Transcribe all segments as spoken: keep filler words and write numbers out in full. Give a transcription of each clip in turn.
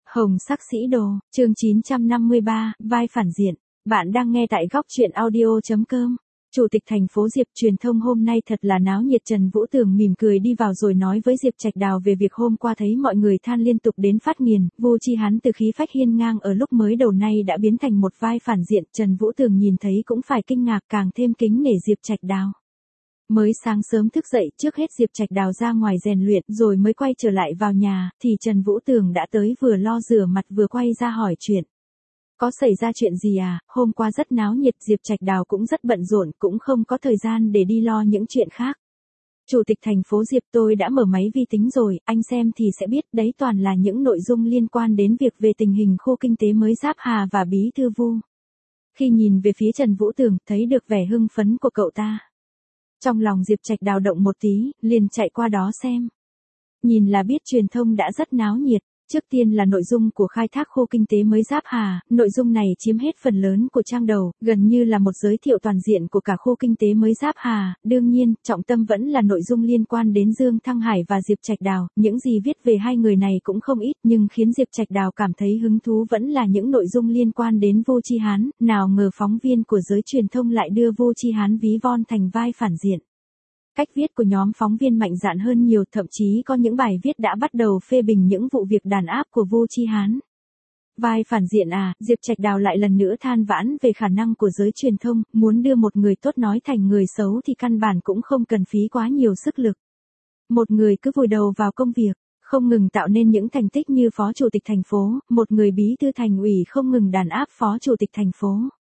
Hồng sắc sĩ đồ, chương chín trăm năm mươi ba, vai phản diện. Bạn đang nghe tại góc truyện audio chấm com. Chủ tịch thành phố Diệp truyền thông hôm nay thật là náo nhiệt. Trần Vũ Tường mỉm cười đi vào rồi nói với Diệp Trạch Đào về việc hôm qua thấy mọi người than liên tục đến phát nghiền. Vu Chi Hán từ khí phách hiên ngang ở lúc mới đầu nay đã biến thành một vai phản diện. Trần Vũ Tường nhìn thấy cũng phải kinh ngạc, càng thêm kính nể Diệp Trạch Đào. Mới sáng sớm thức dậy, trước hết Diệp Trạch Đào ra ngoài rèn luyện rồi mới quay trở lại vào nhà, thì Trần Vũ Tường đã tới, vừa lo rửa mặt vừa quay ra hỏi chuyện. Có xảy ra chuyện gì à? Hôm qua rất náo nhiệt, Diệp Trạch Đào cũng rất bận rộn, cũng không có thời gian để đi lo những chuyện khác. Chủ tịch thành phố Diệp, tôi đã mở máy vi tính rồi, anh xem thì sẽ biết, đấy toàn là những nội dung liên quan đến việc về tình hình khu kinh tế mới Giáp Hà và Bí thư Vu. Khi nhìn về phía Trần Vũ Tường, thấy được vẻ hưng phấn của cậu ta. Trong lòng Diệp Trạch Đào động một tí, liền chạy qua đó xem. Nhìn là biết truyền thông đã rất náo nhiệt. Trước tiên là nội dung của khai thác khu kinh tế mới Giáp Hà, nội dung này chiếm hết phần lớn của trang đầu, gần như là một giới thiệu toàn diện của cả khu kinh tế mới Giáp Hà. Đương nhiên, trọng tâm vẫn là nội dung liên quan đến Dương Thăng Hải và Diệp Trạch Đào. Những gì viết về hai người này cũng không ít, nhưng khiến Diệp Trạch Đào cảm thấy hứng thú vẫn là những nội dung liên quan đến Vu Chi Hán. Nào ngờ phóng viên của giới truyền thông lại đưa Vu Chi Hán ví von thành vai phản diện. Cách viết của nhóm phóng viên mạnh dạn hơn nhiều, thậm chí có những bài viết đã bắt đầu phê bình những vụ việc đàn áp của Vu Chi Hán. Vai phản diện à? Diệp Trạch Đào lại lần nữa than vãn về khả năng của giới truyền thông, muốn đưa một người tốt nói thành người xấu thì căn bản cũng không cần phí quá nhiều sức lực. Một người cứ vùi đầu vào công việc, không ngừng tạo nên những thành tích như phó chủ tịch thành phố, một người bí thư thành ủy không ngừng đàn áp phó chủ tịch thành phố.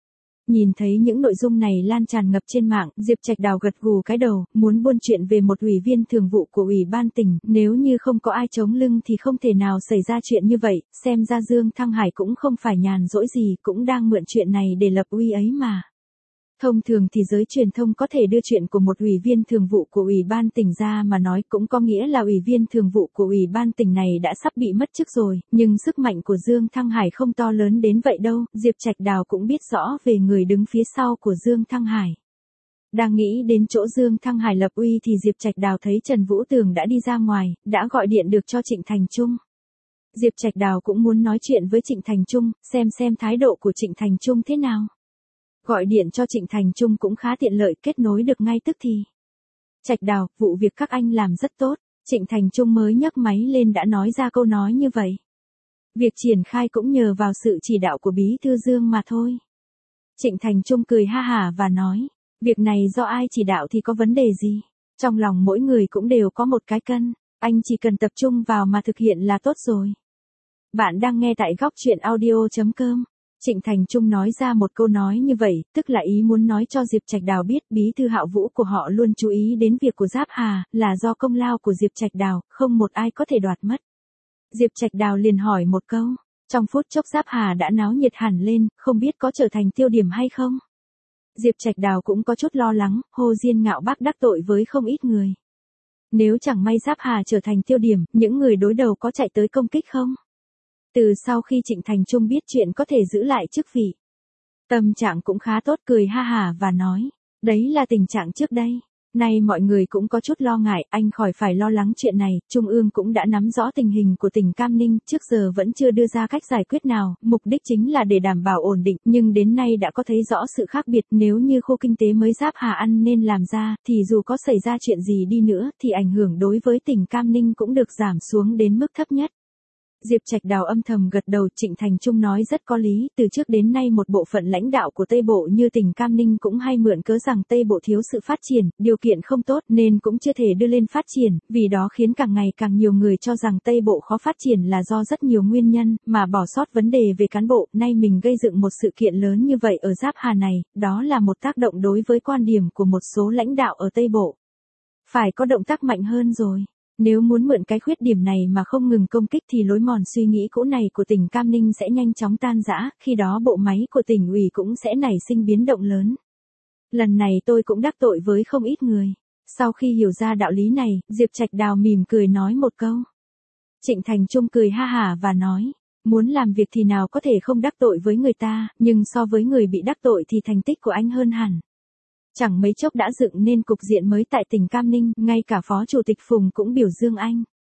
Nhìn thấy những nội dung này lan tràn ngập trên mạng, Diệp Trạch Đào gật gù cái đầu, muốn buôn chuyện về một ủy viên thường vụ của ủy ban tỉnh, nếu như không có ai chống lưng thì không thể nào xảy ra chuyện như vậy, xem ra Dương Thăng Hải cũng không phải nhàn rỗi gì, cũng đang mượn chuyện này để lập uy ấy mà. Thông thường thì giới truyền thông có thể đưa chuyện của một ủy viên thường vụ của ủy ban tỉnh ra mà nói, cũng có nghĩa là ủy viên thường vụ của ủy ban tỉnh này đã sắp bị mất chức rồi, nhưng sức mạnh của Dương Thăng Hải không to lớn đến vậy đâu. Diệp Trạch Đào cũng biết rõ về người đứng phía sau của Dương Thăng Hải. Đang nghĩ đến chỗ Dương Thăng Hải lập uy thì Diệp Trạch Đào thấy Trần Vũ Tường đã đi ra ngoài, đã gọi điện được cho Trịnh Thành Trung. Diệp Trạch Đào cũng muốn nói chuyện với Trịnh Thành Trung, xem xem thái độ của Trịnh Thành Trung thế nào. Gọi điện cho Trịnh Thành Trung cũng khá tiện lợi, kết nối được ngay tức thì. Trạch Đào, vụ việc các anh làm rất tốt. Trịnh Thành Trung mới nhấc máy lên đã nói ra câu nói như vậy. Việc triển khai cũng nhờ vào sự chỉ đạo của Bí thư Dương mà thôi. Trịnh Thành Trung cười ha hả và nói, việc này do ai chỉ đạo thì có vấn đề gì. Trong lòng mỗi người cũng đều có một cái cân, anh chỉ cần tập trung vào mà thực hiện là tốt rồi. Bạn đang nghe tại góc truyện audio chấm com. Trịnh Thành Trung nói ra một câu nói như vậy, tức là ý muốn nói cho Diệp Trạch Đào biết Bí thư Hạo Vũ của họ luôn chú ý đến việc của Giáp Hà, là do công lao của Diệp Trạch Đào, không một ai có thể đoạt mất. Diệp Trạch Đào liền hỏi một câu, trong phút chốc Giáp Hà đã náo nhiệt hẳn lên, không biết có trở thành tiêu điểm hay không? Diệp Trạch Đào cũng có chút lo lắng, Hồ Diên Ngạo Bác đắc tội với không ít người. Nếu chẳng may Giáp Hà trở thành tiêu điểm, những người đối đầu có chạy tới công kích không? Từ sau khi Trịnh Thành Trung biết chuyện có thể giữ lại chức vị, tâm trạng cũng khá tốt, cười ha hả và nói, đấy là tình trạng trước đây. Nay mọi người cũng có chút lo ngại, anh khỏi phải lo lắng chuyện này, Trung ương cũng đã nắm rõ tình hình của tỉnh Cam Ninh, trước giờ vẫn chưa đưa ra cách giải quyết nào, mục đích chính là để đảm bảo ổn định, nhưng đến nay đã có thấy rõ sự khác biệt. Nếu như khu kinh tế mới Giáp Hà ăn nên làm ra, thì dù có xảy ra chuyện gì đi nữa, thì ảnh hưởng đối với tỉnh Cam Ninh cũng được giảm xuống đến mức thấp nhất. Diệp Trạch Đào âm thầm gật đầu. Trịnh Thành Trung nói rất có lý, từ trước đến nay một bộ phận lãnh đạo của Tây Bộ như tỉnh Cam Ninh cũng hay mượn cớ rằng Tây Bộ thiếu sự phát triển, điều kiện không tốt nên cũng chưa thể đưa lên phát triển, vì đó khiến càng ngày càng nhiều người cho rằng Tây Bộ khó phát triển là do rất nhiều nguyên nhân, mà bỏ sót vấn đề về cán bộ. Nay mình gây dựng một sự kiện lớn như vậy ở Giáp Hà này, đó là một tác động đối với quan điểm của một số lãnh đạo ở Tây Bộ. Phải có động tác mạnh hơn rồi. Nếu muốn mượn cái khuyết điểm này mà không ngừng công kích thì lối mòn suy nghĩ cũ này của tỉnh Cam Ninh sẽ nhanh chóng tan rã, khi đó bộ máy của tỉnh ủy cũng sẽ nảy sinh biến động lớn. Lần này tôi cũng đắc tội với không ít người. Sau khi hiểu ra đạo lý này, Diệp Trạch Đào mỉm cười nói một câu. Trịnh Thành Trung cười ha hả và nói, muốn làm việc thì nào có thể không đắc tội với người ta, nhưng so với người bị đắc tội thì thành tích của anh hơn hẳn. Chẳng mấy chốc đã dựng nên cục diện mới tại tỉnh Cam Ninh, ngay cả Phó Chủ tịch Phùng cũng biểu dương anh.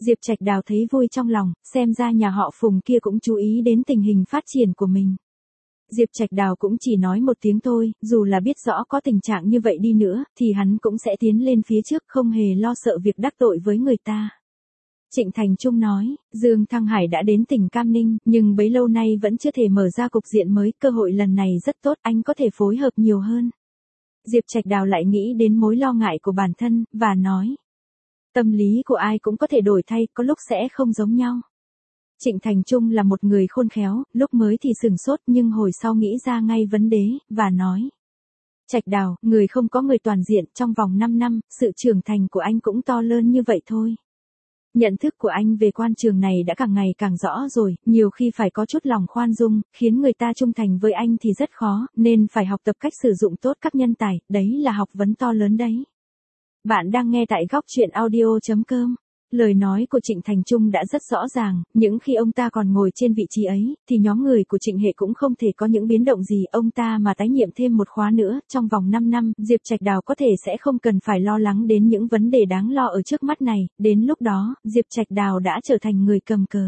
Diệp Trạch Đào thấy vui trong lòng, xem ra nhà họ Phùng kia cũng chú ý đến tình hình phát triển của mình. Diệp Trạch Đào cũng chỉ nói một tiếng thôi, dù là biết rõ có tình trạng như vậy đi nữa, thì hắn cũng sẽ tiến lên phía trước, không hề lo sợ việc đắc tội với người ta. Trịnh Thành Trung nói, Dương Thăng Hải đã đến tỉnh Cam Ninh, nhưng bấy lâu nay vẫn chưa thể mở ra cục diện mới, cơ hội lần này rất tốt, anh có thể phối hợp nhiều hơn. Diệp Trạch Đào lại nghĩ đến mối lo ngại của bản thân, và nói. Tâm lý của ai cũng có thể đổi thay, có lúc sẽ không giống nhau. Trịnh Thành Trung là một người khôn khéo, lúc mới thì sửng sốt nhưng hồi sau nghĩ ra ngay vấn đề, và nói. Trạch Đào, người không có người toàn diện, trong vòng năm năm, sự trưởng thành của anh cũng to lớn như vậy thôi. Nhận thức của anh về quan trường này đã càng ngày càng rõ rồi, nhiều khi phải có chút lòng khoan dung, khiến người ta trung thành với anh thì rất khó, nên phải học tập cách sử dụng tốt các nhân tài, đấy là học vấn to lớn đấy. Bạn đang nghe tại góc truyện audio chấm com. Lời nói của Trịnh Thành Trung đã rất rõ ràng, những khi ông ta còn ngồi trên vị trí ấy, thì nhóm người của Trịnh Hệ cũng không thể có những biến động gì, ông ta mà tái nhiệm thêm một khóa nữa, trong vòng năm năm, Diệp Trạch Đào có thể sẽ không cần phải lo lắng đến những vấn đề đáng lo ở trước mắt này, đến lúc đó, Diệp Trạch Đào đã trở thành người cầm cờ.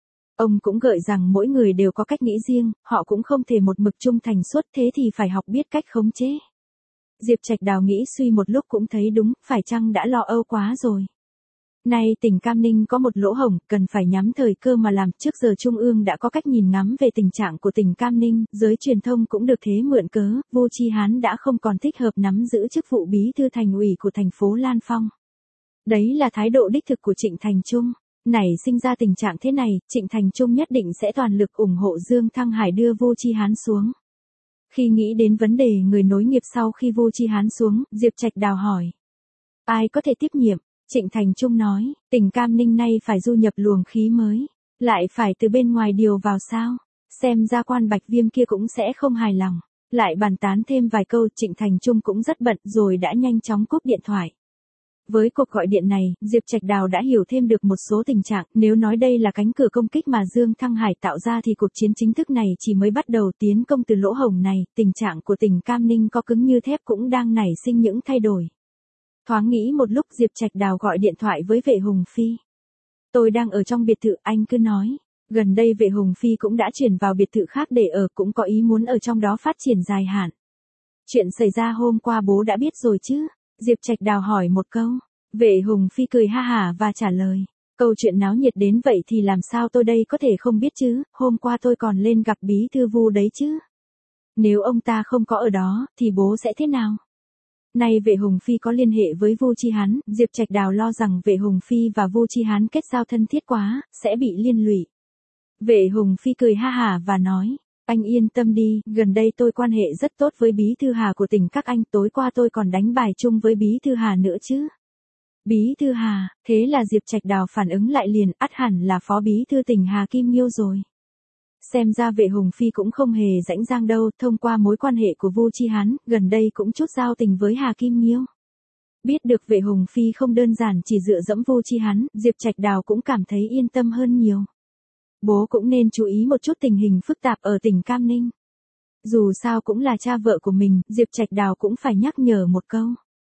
Ông cũng gợi rằng mỗi người đều có cách nghĩ riêng, họ cũng không thể một mực trung thành suốt, thế thì phải học biết cách khống chế. Diệp Trạch Đào nghĩ suy một lúc cũng thấy đúng, phải chăng đã lo âu quá rồi. Nay tỉnh Cam Ninh có một lỗ hổng, cần phải nhắm thời cơ mà làm, trước giờ Trung ương đã có cách nhìn ngắm về tình trạng của tỉnh Cam Ninh, giới truyền thông cũng được thế mượn cớ, Vô Chi Hán đã không còn thích hợp nắm giữ chức vụ bí thư thành ủy của thành phố Lan Phong. Đấy là thái độ đích thực của Trịnh Thành Trung. Nảy sinh ra tình trạng thế này, Trịnh Thành Trung nhất định sẽ toàn lực ủng hộ Dương Thăng Hải đưa Vô Chi Hán xuống. Khi nghĩ đến vấn đề người nối nghiệp sau khi Vô Chi Hán xuống, Diệp Trạch Đào hỏi. Ai có thể tiếp nhiệm? Trịnh Thành Trung nói, tỉnh Cam Ninh nay phải du nhập luồng khí mới, lại phải từ bên ngoài điều vào sao? Xem ra quan Bạch Viêm kia cũng sẽ không hài lòng. Lại bàn tán thêm vài câu, Trịnh Thành Trung cũng rất bận rồi đã nhanh chóng cúp điện thoại. Với cuộc gọi điện này, Diệp Trạch Đào đã hiểu thêm được một số tình trạng, nếu nói đây là cánh cửa công kích mà Dương Thăng Hải tạo ra thì cuộc chiến chính thức này chỉ mới bắt đầu, tiến công từ lỗ hổng này, tình trạng của tỉnh Cam Ninh có cứng như thép cũng đang nảy sinh những thay đổi. Thoáng nghĩ một lúc, Diệp Trạch Đào gọi điện thoại với Vệ Hùng Phi. Tôi đang ở trong biệt thự, anh cứ nói. Gần đây Vệ Hùng Phi cũng đã chuyển vào biệt thự khác để ở, cũng có ý muốn ở trong đó phát triển dài hạn. Chuyện xảy ra hôm qua bố đã biết rồi chứ? Diệp Trạch Đào hỏi một câu. Vệ Hùng Phi cười ha hả và trả lời. Câu chuyện náo nhiệt đến vậy thì làm sao tôi đây có thể không biết chứ, hôm qua tôi còn lên gặp bí thư Vu đấy chứ. Nếu ông ta không có ở đó, thì bố sẽ thế nào? Nay Vệ Hùng Phi có liên hệ với Vu Chi Hán, Diệp Trạch Đào lo rằng Vệ Hùng Phi và Vu Chi Hán kết giao thân thiết quá, sẽ bị liên lụy. Vệ Hùng Phi cười ha hả và nói, anh yên tâm đi, gần đây tôi quan hệ rất tốt với Bí Thư Hà của tỉnh các anh, tối qua tôi còn đánh bài chung với Bí Thư Hà nữa chứ. Bí Thư Hà, thế là Diệp Trạch Đào phản ứng lại liền, ắt hẳn là Phó Bí Thư tỉnh Hà Kim Nghiêu rồi. Xem ra Vệ Hùng Phi cũng không hề rãnh rang đâu, thông qua mối quan hệ của Vu Chi Hán, gần đây cũng chút giao tình với Hà Kim Nghiêu. Biết được Vệ Hùng Phi không đơn giản chỉ dựa dẫm Vu Chi Hán, Diệp Trạch Đào cũng cảm thấy yên tâm hơn nhiều. Bố cũng nên chú ý một chút tình hình phức tạp ở tỉnh Cam Ninh. Dù sao cũng là cha vợ của mình, Diệp Trạch Đào cũng phải nhắc nhở một câu.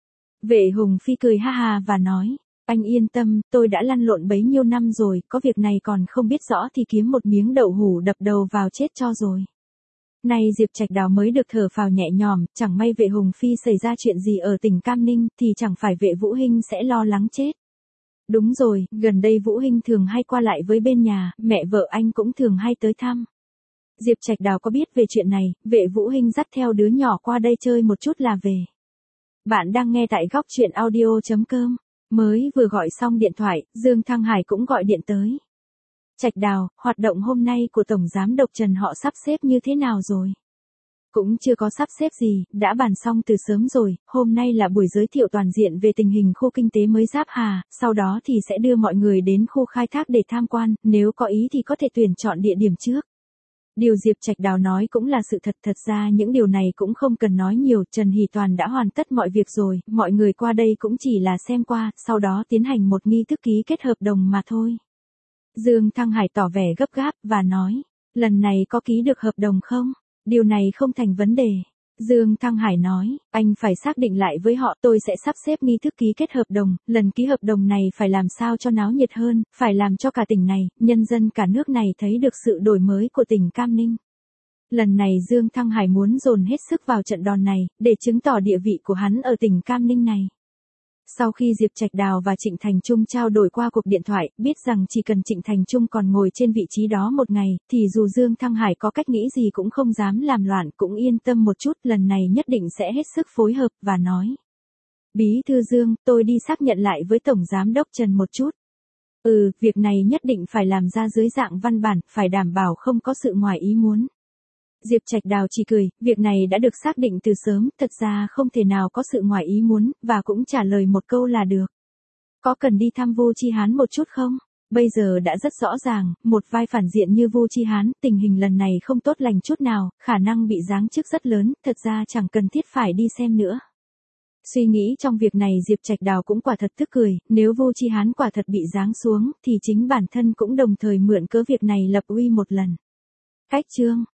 Vệ Hùng Phi cười ha ha và nói, anh yên tâm, tôi đã lăn lộn bấy nhiêu năm rồi, có việc này còn không biết rõ thì kiếm một miếng đậu hũ đập đầu vào chết cho rồi. Nay Diệp Trạch Đào mới được thở phào nhẹ nhõm, chẳng may Vệ Hùng Phi xảy ra chuyện gì ở tỉnh Cam Ninh, thì chẳng phải Vệ Vũ Hinh sẽ lo lắng chết. Đúng rồi, gần đây Vũ Hinh thường hay qua lại với bên nhà, mẹ vợ anh cũng thường hay tới thăm. Diệp Trạch Đào có biết về chuyện này, Vệ Vũ Hinh dắt theo đứa nhỏ qua đây chơi một chút là về. Bạn đang nghe tại góc truyện audio chấm com. Mới vừa gọi xong điện thoại, Dương Thăng Hải cũng gọi điện tới. Trạch Đào, hoạt động hôm nay của Tổng Giám đốc Trần họ sắp xếp như thế nào rồi? Cũng chưa có sắp xếp gì, đã bàn xong từ sớm rồi, hôm nay là buổi giới thiệu toàn diện về tình hình khu kinh tế mới Giáp Hà, sau đó thì sẽ đưa mọi người đến khu khai thác để tham quan, nếu có ý thì có thể tuyển chọn địa điểm trước. Điều Diệp Trạch Đào nói cũng là sự thật, thật ra những điều này cũng không cần nói nhiều, Trần Hỷ Toàn đã hoàn tất mọi việc rồi, mọi người qua đây cũng chỉ là xem qua, sau đó tiến hành một nghi thức ký kết hợp đồng mà thôi. Dương Thăng Hải tỏ vẻ gấp gáp và nói, lần này có ký được hợp đồng không? Điều này không thành vấn đề. Dương Thăng Hải nói, anh phải xác định lại với họ, tôi sẽ sắp xếp nghi thức ký kết hợp đồng, lần ký hợp đồng này phải làm sao cho náo nhiệt hơn, phải làm cho cả tỉnh này, nhân dân cả nước này thấy được sự đổi mới của tỉnh Cam Ninh. Lần này Dương Thăng Hải muốn dồn hết sức vào trận đòn này, để chứng tỏ địa vị của hắn ở tỉnh Cam Ninh này. Sau khi Diệp Trạch Đào và Trịnh Thành Trung trao đổi qua cuộc điện thoại, biết rằng chỉ cần Trịnh Thành Trung còn ngồi trên vị trí đó một ngày, thì dù Dương Thăng Hải có cách nghĩ gì cũng không dám làm loạn, cũng yên tâm một chút, lần này nhất định sẽ hết sức phối hợp, và nói. Bí thư Dương, tôi đi xác nhận lại với Tổng Giám đốc Trần một chút. Ừ, việc này nhất định phải làm ra dưới dạng văn bản, phải đảm bảo không có sự ngoài ý muốn. Diệp Trạch Đào chỉ cười, việc này đã được xác định từ sớm, thật ra không thể nào có sự ngoài ý muốn, và cũng trả lời một câu là được. Có cần đi thăm Vu Chi Hán một chút không? Bây giờ đã rất rõ ràng, một vai phản diện như Vu Chi Hán, tình hình lần này không tốt lành chút nào, khả năng bị giáng chức rất lớn, thật ra chẳng cần thiết phải đi xem nữa. Suy nghĩ trong việc này Diệp Trạch Đào cũng quả thật tức cười, nếu Vu Chi Hán quả thật bị giáng xuống, thì chính bản thân cũng đồng thời mượn cớ việc này lập uy một lần. Cách chương